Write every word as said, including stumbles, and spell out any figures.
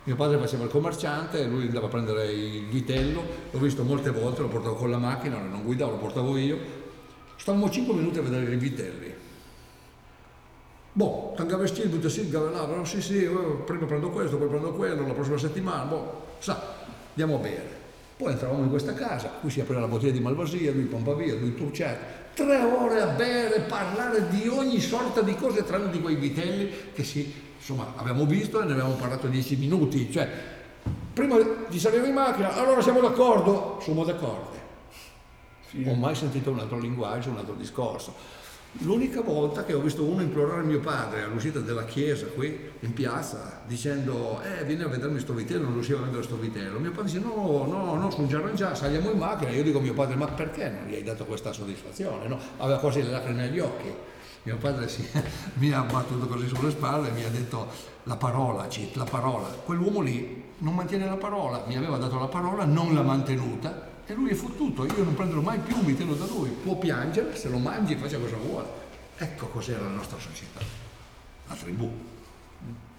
Mio padre faceva il commerciante, lui andava a prendere il vitello, l'ho visto molte volte, lo portavo con la macchina, non guidavo, lo portavo io. Stavamo cinque minuti a vedere i vitelli. Boh, tanga vestiti, butta sì, gavelava, sì sì, prima prendo questo, poi prendo quello, la prossima settimana, boh, sa, andiamo a bere. Poi entravamo in questa casa, qui si apriva la bottiglia di Malvasia, lui pompa via, lui turcetta. Tre ore a bere, parlare di ogni sorta di cose, tranne di quei vitelli che si, insomma, abbiamo visto e ne avevamo parlato dieci minuti. Cioè, prima di salire in macchina, allora siamo d'accordo? Siamo d'accordo. Sì. Ho mai sentito un altro linguaggio, un altro discorso. L'unica volta che ho visto uno implorare mio padre all'uscita della chiesa qui in piazza dicendo eh vieni a vedermi sto vitello, non riusciva a vedere sto vitello, mio padre dice no no no sono già arrangiato, saliamo in macchina. Io dico a mio padre ma perché non gli hai dato questa soddisfazione, no? Aveva quasi le lacrime negli occhi. Mio padre si, mi ha battuto così sulle spalle e mi ha detto la parola, Cit, la parola, quell'uomo lì non mantiene la parola, mi aveva dato la parola, non l'ha mantenuta. E lui è fottuto, io non prenderò mai più un vitello da lui, può piangere, se lo mangi faccia cosa vuole. Ecco cos'era la nostra società, la tribù.